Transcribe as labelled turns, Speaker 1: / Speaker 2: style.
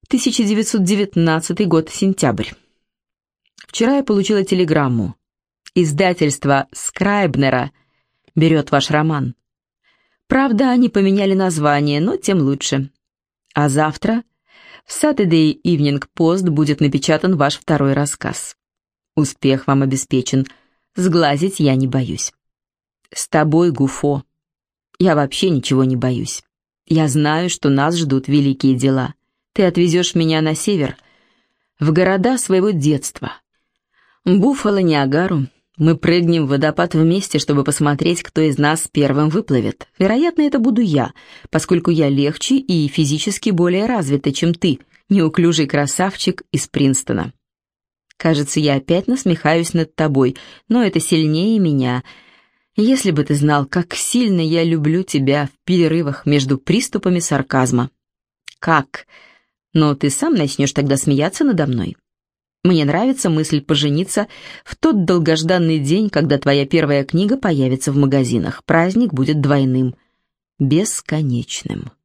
Speaker 1: 1919 год, сентябрь. Вчера я получила телеграмму. Издательство Скрайбнера берет ваш роман. Правда, они поменяли название, но тем лучше. А завтра в Saturday Evening Post будет напечатан ваш второй рассказ. Успех вам обеспечен. Сглазить я не боюсь. С тобой, Гуфо, я вообще ничего не боюсь. Я знаю, что нас ждут великие дела. Ты отвезешь меня на север, в города своего детства. Буффало, Ниагару. Мы прыгнем в водопад вместе, чтобы посмотреть, кто из нас первым выплывет. Вероятно, это буду я, поскольку я легче и физически более развита, чем ты, неуклюжий красавчик из Принстона. Кажется, я опять насмехаюсь над тобой, но это сильнее меня. Если бы ты знал, как сильно я люблю тебя в перерывах между приступами сарказма. Как? Но ты сам начнешь тогда смеяться надо мной. Мне нравится мысль пожениться в тот долгожданный день, когда твоя первая книга появится в магазинах. Праздник будет двойным, бесконечным.